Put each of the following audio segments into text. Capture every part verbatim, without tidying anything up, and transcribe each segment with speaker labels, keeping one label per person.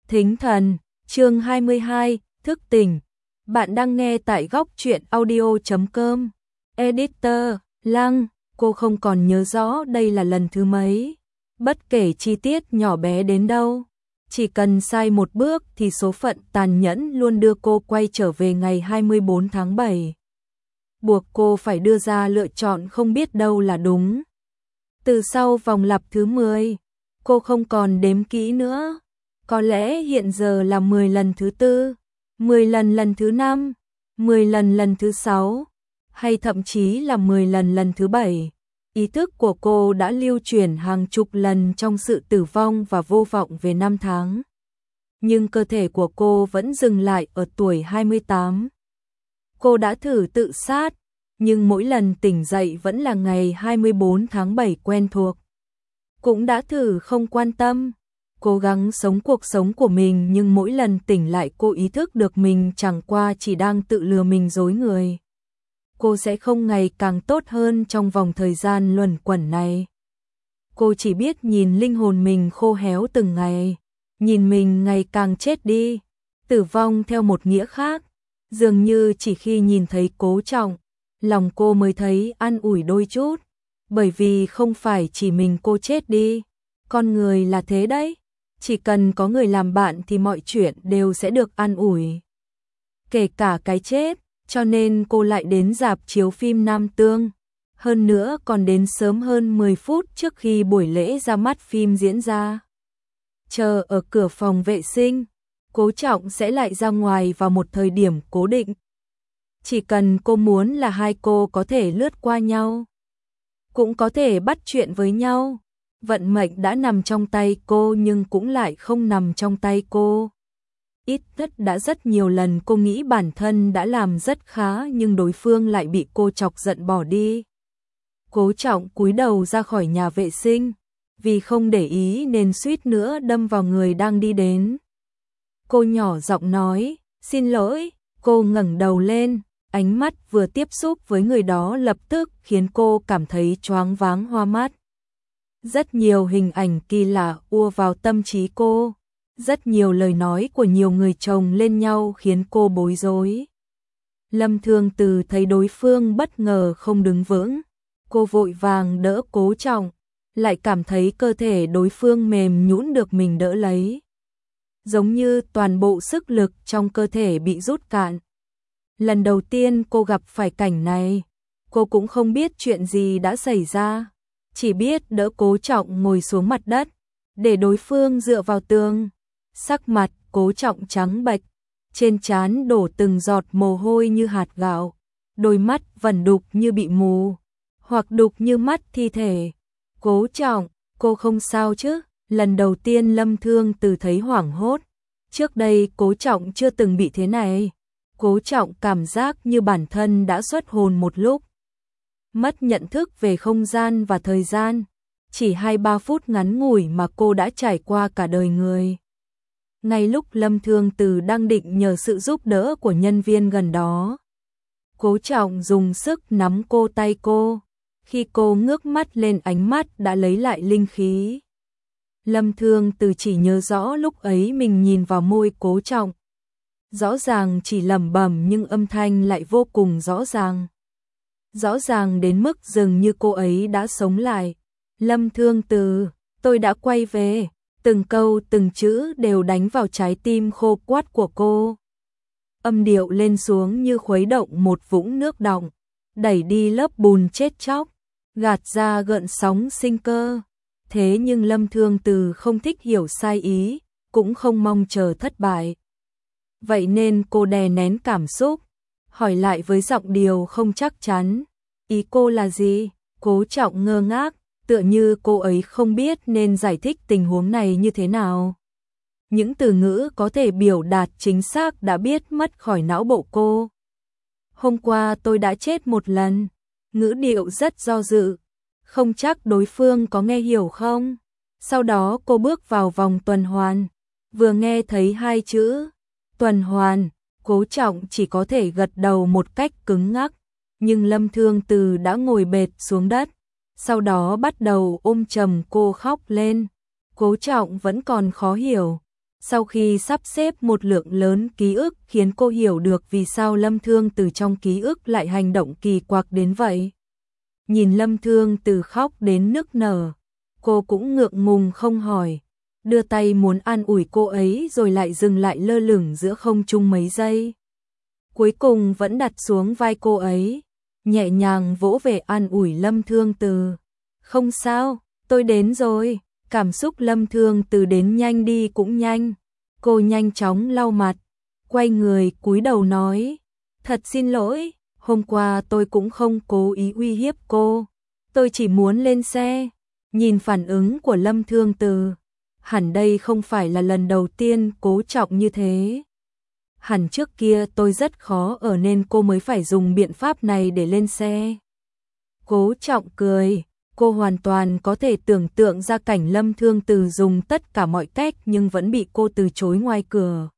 Speaker 1: Thính thần, chương hai mươi hai, thức tỉnh. Bạn đang nghe tại góc truyện audio chấm com. Editor, Lăng, cô không còn nhớ rõ đây là lần thứ mấy. Bất kể chi tiết nhỏ bé đến đâu, chỉ cần sai một bước thì số phận tàn nhẫn luôn đưa cô quay trở về ngày hai mươi bốn tháng bảy. Buộc cô phải đưa ra lựa chọn không biết đâu là đúng. Từ sau vòng lặp thứ mười, cô không còn đếm kỹ nữa. Có lẽ hiện giờ là mười lần thứ tư, mười lần lần thứ năm, mười lần lần thứ sáu, hay thậm chí là mười lần lần thứ bảy. Ý thức của cô đã lưu chuyển hàng chục lần trong sự tử vong và vô vọng về năm tháng. Nhưng cơ thể của cô vẫn dừng lại ở tuổi hai mươi tám. Cô đã thử tự sát, nhưng mỗi lần tỉnh dậy vẫn là ngày hai mươi bốn tháng bảy quen thuộc. Cũng đã thử không quan tâm, cố gắng sống cuộc sống của mình, nhưng mỗi lần tỉnh lại cô ý thức được mình chẳng qua chỉ đang tự lừa mình dối người. Cô sẽ không ngày càng tốt hơn trong vòng thời gian luẩn quẩn này. Cô chỉ biết nhìn linh hồn mình khô héo từng ngày, nhìn mình ngày càng chết đi, tử vong theo một nghĩa khác. Dường như chỉ khi nhìn thấy Cố Trọng, lòng cô mới thấy an ủi đôi chút, bởi vì không phải chỉ mình cô chết đi, con người là thế đấy, chỉ cần có người làm bạn thì mọi chuyện đều sẽ được an ủi, kể cả cái chết. Cho nên cô lại đến rạp chiếu phim Nam Tương, hơn nữa còn đến sớm hơn mười phút trước khi buổi lễ ra mắt phim diễn ra. Chờ ở cửa phòng vệ sinh, Cố Trọng sẽ lại ra ngoài vào một thời điểm cố định. Chỉ cần cô muốn là hai cô có thể lướt qua nhau, cũng có thể bắt chuyện với nhau. Vận mệnh đã nằm trong tay cô nhưng cũng lại không nằm trong tay cô. Ít nhất đã rất nhiều lần cô nghĩ bản thân đã làm rất khá nhưng đối phương lại bị cô chọc giận bỏ đi. Cố Trọng cúi đầu ra khỏi nhà vệ sinh, vì không để ý nên suýt nữa đâm vào người đang đi đến. Cô nhỏ giọng nói, xin lỗi. Cô ngẩng đầu lên, ánh mắt vừa tiếp xúc với người đó lập tức khiến cô cảm thấy choáng váng hoa mắt. Rất nhiều hình ảnh kỳ lạ ùa vào tâm trí cô. Rất nhiều lời nói của nhiều người chồng lên nhau khiến cô bối rối. Lâm Thương Từ thấy đối phương bất ngờ không đứng vững, cô vội vàng đỡ Cố Trọng, lại cảm thấy cơ thể đối phương mềm nhũn được mình đỡ lấy. Giống như toàn bộ sức lực trong cơ thể bị rút cạn. Lần đầu tiên cô gặp phải cảnh này, cô cũng không biết chuyện gì đã xảy ra, chỉ biết đỡ Cố Trọng ngồi xuống mặt đất, để đối phương dựa vào tường. Sắc mặt Cố Trọng trắng bệch, trên trán đổ từng giọt mồ hôi như hạt gạo, đôi mắt vẩn đục như bị mù, hoặc đục như mắt thi thể. Cố Trọng, cô không sao chứ? Lần đầu tiên Lâm Thương Từ thấy hoảng hốt, trước đây Cố Trọng chưa từng bị thế này. Cố Trọng cảm giác như bản thân đã xuất hồn một lúc, mất nhận thức về không gian và thời gian, chỉ hai ba phút ngắn ngủi mà cô đã trải qua cả đời người. Ngay lúc Lâm Thương Từ đang định nhờ sự giúp đỡ của nhân viên gần đó, Cố Trọng dùng sức nắm cô tay cô, khi cô ngước mắt lên ánh mắt đã lấy lại linh khí. Lâm Thương Từ chỉ nhớ rõ lúc ấy mình nhìn vào môi Cố Trọng, rõ ràng chỉ lẩm bẩm nhưng âm thanh lại vô cùng rõ ràng. Rõ ràng đến mức dường như cô ấy đã sống lại. Lâm Thương Từ, tôi đã quay về. Từng câu từng chữ đều đánh vào trái tim khô quắt của cô. Âm điệu lên xuống như khuấy động một vũng nước đọng, đẩy đi lớp bùn chết chóc, gạt ra gợn sóng sinh cơ. Thế nhưng Lâm Thương Từ không thích hiểu sai ý, cũng không mong chờ thất bại. Vậy nên cô đè nén cảm xúc, hỏi lại với giọng điệu không chắc chắn. Ý cô là gì? Cố Trọng ngơ ngác, tựa như cô ấy không biết nên giải thích tình huống này như thế nào. Những từ ngữ có thể biểu đạt chính xác đã biết mất khỏi não bộ cô. Hôm qua tôi đã chết một lần. Ngữ điệu rất do dự, không chắc đối phương có nghe hiểu không. Sau đó cô bước vào vòng tuần hoàn, vừa nghe thấy hai chữ tuần hoàn, Cố Trọng chỉ có thể gật đầu một cách cứng ngắc, nhưng Lâm Thương Từ đã ngồi bệt xuống đất. Sau đó bắt đầu ôm chầm cô khóc lên. Cố Trọng vẫn còn khó hiểu, Sau khi sắp xếp một lượng lớn ký ức khiến cô hiểu được vì sao Lâm Thương Từ trong ký ức lại hành động kỳ quặc đến vậy. Nhìn Lâm Thương Từ khóc đến nức nở, cô cũng ngượng ngùng không hỏi, đưa tay muốn an ủi cô ấy rồi lại dừng lại lơ lửng giữa không trung mấy giây. Cuối cùng vẫn đặt xuống vai cô ấy, nhẹ nhàng vỗ về an ủi Lâm Thương Từ. Không sao, tôi đến rồi. Cảm xúc Lâm Thương Từ đến nhanh đi cũng nhanh. Cô nhanh chóng lau mặt, quay người cúi đầu nói, thật xin lỗi, hôm qua tôi cũng không cố ý uy hiếp cô. Tôi chỉ muốn lên xe. Nhìn phản ứng của Lâm Thương Từ, hẳn đây không phải là lần đầu tiên Cố Trọng như thế. Hẳn trước kia tôi rất khó ở nên cô mới phải dùng biện pháp này để lên xe. Cố Trọng cười, cô hoàn toàn có thể tưởng tượng ra cảnh Lâm Thương Từ dùng tất cả mọi cách nhưng vẫn bị cô từ chối ngoài cửa.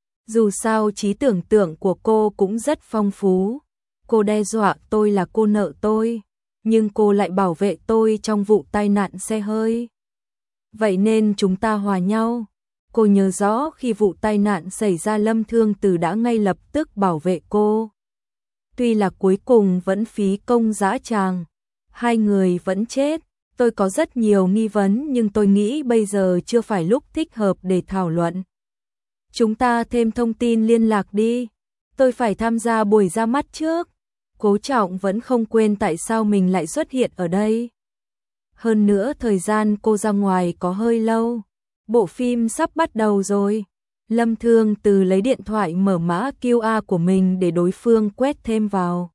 Speaker 1: Dù sao trí tưởng tượng của cô cũng rất phong phú. Cô đe dọa tôi là cô nợ tôi, nhưng cô lại bảo vệ tôi trong vụ tai nạn xe hơi. Vậy nên chúng ta hòa nhau. Cô nhớ rõ khi vụ tai nạn xảy ra Lâm Thương Từ đã ngay lập tức bảo vệ cô. Tuy là cuối cùng vẫn phí công dã tràng, hai người vẫn chết. Tôi có rất nhiều nghi vấn nhưng tôi nghĩ bây giờ chưa phải lúc thích hợp để thảo luận. Chúng ta thêm thông tin liên lạc đi. Tôi phải tham gia buổi ra mắt trước. Cố Trọng vẫn không quên tại sao mình lại xuất hiện ở đây. Hơn nữa thời gian cô ra ngoài có hơi lâu. Bộ phim sắp bắt đầu rồi. Lâm Thương Từ lấy điện thoại mở mã quy rờ của mình để đối phương quét thêm vào.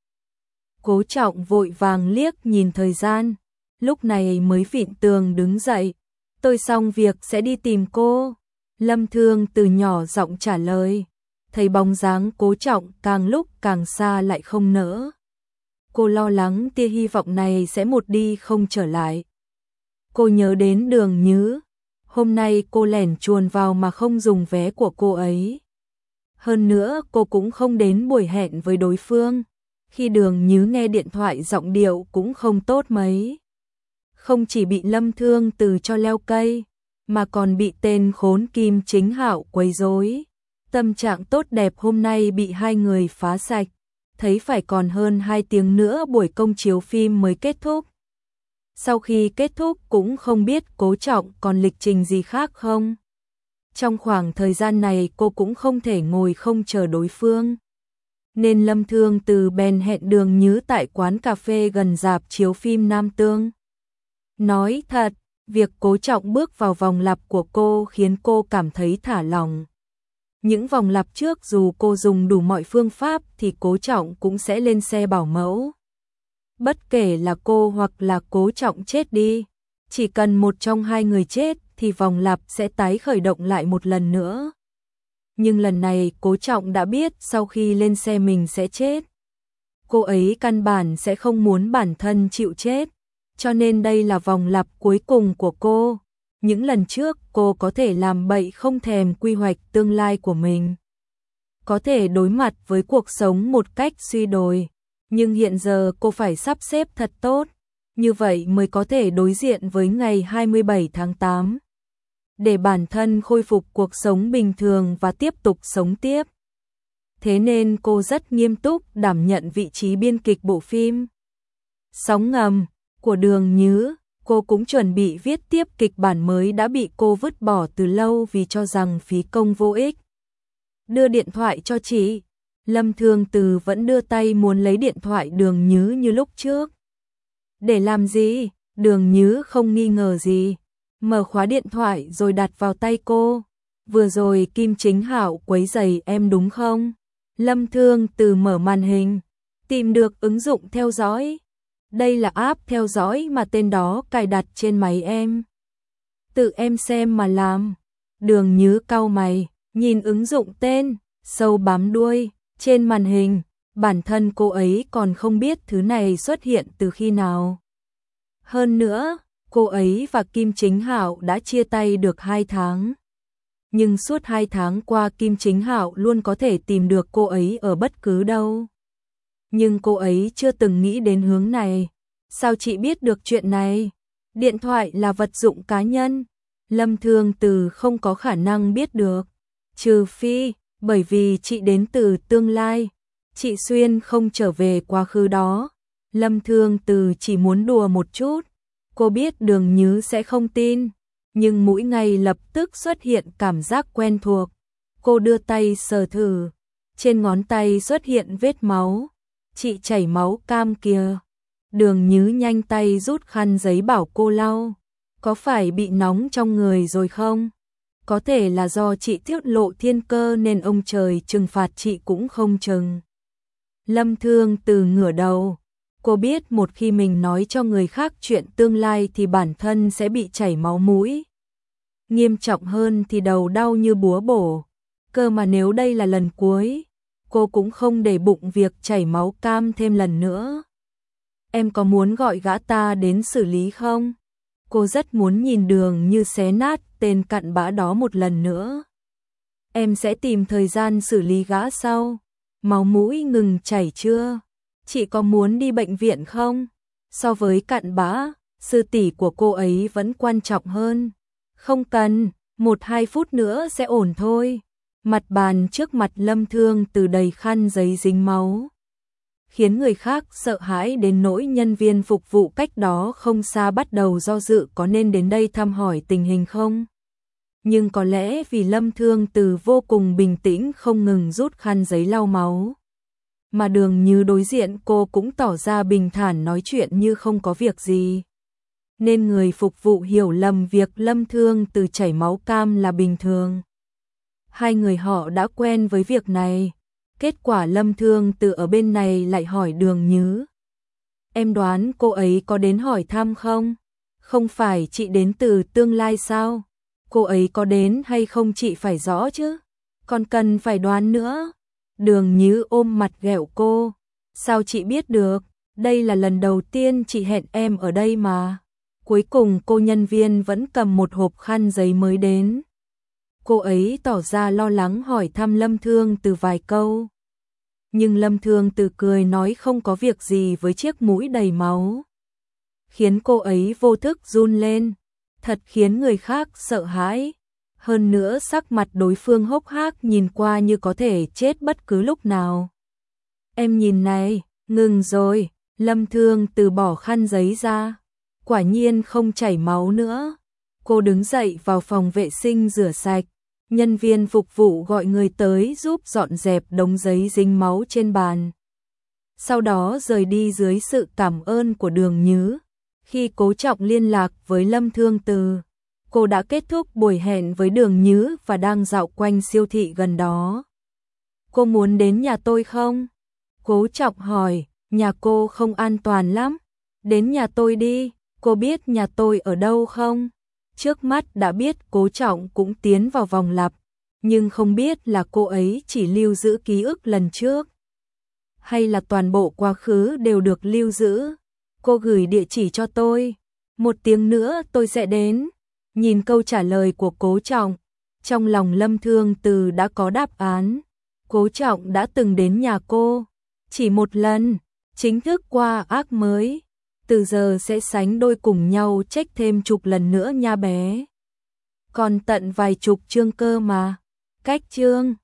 Speaker 1: Cố Trọng vội vàng liếc nhìn thời gian, lúc này mới vịn tường đứng dậy. Tôi xong việc sẽ đi tìm cô. Lâm Thương Từ nhỏ giọng trả lời. Thấy bóng dáng Cố Trọng càng lúc càng xa lại không nỡ. Cô lo lắng tia hy vọng này sẽ một đi không trở lại. Cô nhớ đến Đường Nhứ. Hôm nay cô lẻn chuồn vào mà không dùng vé của cô ấy. Hơn nữa cô cũng không đến buổi hẹn với đối phương. Khi Đường Nhứ nghe điện thoại giọng điệu cũng không tốt mấy. Không chỉ bị Lâm Thương Từ cho leo cây, mà còn bị tên khốn Kim Chính Hạo quấy rối. Tâm trạng tốt đẹp hôm nay bị hai người phá sạch. Thấy phải còn hơn hai tiếng nữa buổi công chiếu phim mới kết thúc. Sau khi kết thúc cũng không biết Cố Trọng còn lịch trình gì khác không. Trong khoảng thời gian này cô cũng không thể ngồi không chờ đối phương. Nên Lâm Thương Từ bèn hẹn Đường Nhứ tại quán cà phê gần rạp chiếu phim Nam Tương. Nói thật, việc Cố Trọng bước vào vòng lặp của cô khiến cô cảm thấy thả lỏng. Những vòng lặp trước dù cô dùng đủ mọi phương pháp thì Cố Trọng cũng sẽ lên xe bảo mẫu. Bất kể là cô hoặc là Cố Trọng chết đi, chỉ cần một trong hai người chết thì vòng lặp sẽ tái khởi động lại một lần nữa. Nhưng lần này Cố Trọng đã biết sau khi lên xe mình sẽ chết. Cô ấy căn bản sẽ không muốn bản thân chịu chết, cho nên đây là vòng lặp cuối cùng của cô. Những lần trước cô có thể làm bậy không thèm quy hoạch tương lai của mình. Có thể đối mặt với cuộc sống một cách suy đồi. Nhưng hiện giờ cô phải sắp xếp thật tốt. Như vậy mới có thể đối diện với ngày hai mươi bảy tháng tám. Để bản thân khôi phục cuộc sống bình thường và tiếp tục sống tiếp. Thế nên cô rất nghiêm túc đảm nhận vị trí biên kịch bộ phim Sóng Ngầm của Đường Nhứ. Cô cũng chuẩn bị viết tiếp kịch bản mới đã bị cô vứt bỏ từ lâu vì cho rằng phí công vô ích. Đưa điện thoại cho chị. Lâm Thương Từ vẫn đưa tay muốn lấy điện thoại Đường Nhứ như lúc trước. Để làm gì? Đường Nhứ không nghi ngờ gì. Mở khóa điện thoại rồi đặt vào tay cô. Vừa rồi Kim Chính Hạo quấy rầy em đúng không? Lâm Thương Từ mở màn hình. Tìm được ứng dụng theo dõi. Đây là app theo dõi mà tên đó cài đặt trên máy em. Tự em xem mà làm. Đường Nhứ cau mày, nhìn ứng dụng tên, sâu bám đuôi. Trên màn hình, bản thân cô ấy còn không biết thứ này xuất hiện từ khi nào. Hơn nữa, cô ấy và Kim Chính Hạo đã chia tay được hai tháng. Nhưng suốt hai tháng qua Kim Chính Hạo luôn có thể tìm được cô ấy ở bất cứ đâu. Nhưng cô ấy chưa từng nghĩ đến hướng này. Sao chị biết được chuyện này? Điện thoại là vật dụng cá nhân. Lâm Thương Từ không có khả năng biết được, trừ phi, bởi vì chị đến từ tương lai, chị xuyên không trở về quá khứ đó. Lâm Thương Từ chỉ muốn đùa một chút, cô biết Đường Nhứ sẽ không tin, nhưng mũi ngay lập tức xuất hiện cảm giác quen thuộc. Cô đưa tay sờ thử, trên ngón tay xuất hiện vết máu. Chị chảy máu cam kìa. Đường Nhứ nhanh tay rút khăn giấy bảo cô lau. Có phải bị nóng trong người rồi không? Có thể là do chị tiết lộ thiên cơ nên ông trời trừng phạt chị cũng không chừng. Lâm Thương Từ ngửa đầu. Cô biết một khi mình nói cho người khác chuyện tương lai thì bản thân sẽ bị chảy máu mũi. Nghiêm trọng hơn thì đầu đau như búa bổ. Cơ mà nếu đây là lần cuối, cô cũng không để bụng việc chảy máu cam thêm lần nữa. Em có muốn gọi gã ta đến xử lý không? Cô rất muốn nhìn Đường Như xé nát tên cặn bã đó một lần nữa. Em sẽ tìm thời gian xử lý gã sau. Máu mũi ngừng chảy chưa? Chị có muốn đi bệnh viện không? So với cặn bã, sư tỷ của cô ấy vẫn quan trọng hơn. Không cần, một hai phút nữa sẽ ổn thôi. Mặt bàn trước mặt Lâm Thương Từ đầy khăn giấy dính máu, khiến người khác sợ hãi đến nỗi nhân viên phục vụ cách đó không xa bắt đầu do dự có nên đến đây thăm hỏi tình hình không. Nhưng có lẽ vì Lâm Thương Từ vô cùng bình tĩnh không ngừng rút khăn giấy lau máu, mà Đường Như đối diện cô cũng tỏ ra bình thản nói chuyện như không có việc gì, nên người phục vụ hiểu lầm việc Lâm Thương Từ chảy máu cam là bình thường. Hai người họ đã quen với việc này. Kết quả Lâm Thương Từ ở bên này lại hỏi Đường Như. Em đoán cô ấy có đến hỏi thăm không? Không phải chị đến từ tương lai sao? Cô ấy có đến hay không chị phải rõ chứ? Còn cần phải đoán nữa. Đường Như ôm mặt ghẹo cô. Sao chị biết được? Đây là lần đầu tiên chị hẹn em ở đây mà. Cuối cùng cô nhân viên vẫn cầm một hộp khăn giấy mới đến. Cô ấy tỏ ra lo lắng hỏi thăm Lâm Thương Từ vài câu. Nhưng Lâm Thương Từ cười nói không có việc gì với chiếc mũi đầy máu, khiến cô ấy vô thức run lên, thật khiến người khác sợ hãi. Hơn nữa sắc mặt đối phương hốc hác nhìn qua như có thể chết bất cứ lúc nào. Em nhìn này, ngừng rồi. Lâm Thương Từ bỏ khăn giấy ra, quả nhiên không chảy máu nữa. Cô đứng dậy vào phòng vệ sinh rửa sạch. Nhân viên phục vụ gọi người tới giúp dọn dẹp đống giấy dính máu trên bàn. Sau đó rời đi dưới sự cảm ơn của Đường Như. Khi Cố Trọng liên lạc với Lâm Thương Từ, cô đã kết thúc buổi hẹn với Đường Như và đang dạo quanh siêu thị gần đó. Cô muốn đến nhà tôi không? Cố Trọng hỏi. Nhà cô không an toàn lắm. Đến nhà tôi đi. Cô biết nhà tôi ở đâu không? Trước mắt đã biết Cố Trọng cũng tiến vào vòng lặp, nhưng không biết là cô ấy chỉ lưu giữ ký ức lần trước, hay là toàn bộ quá khứ đều được lưu giữ. Cô gửi địa chỉ cho tôi, một tiếng nữa tôi sẽ đến. Nhìn câu trả lời của Cố Trọng, trong lòng Lâm Thương Từ đã có đáp án. Cố Trọng đã từng đến nhà cô, chỉ một lần, chính thức qua ác mới. Từ giờ sẽ sánh đôi cùng nhau check thêm chục lần nữa nha bé. Còn tận vài chục chương cơ mà. Cách chương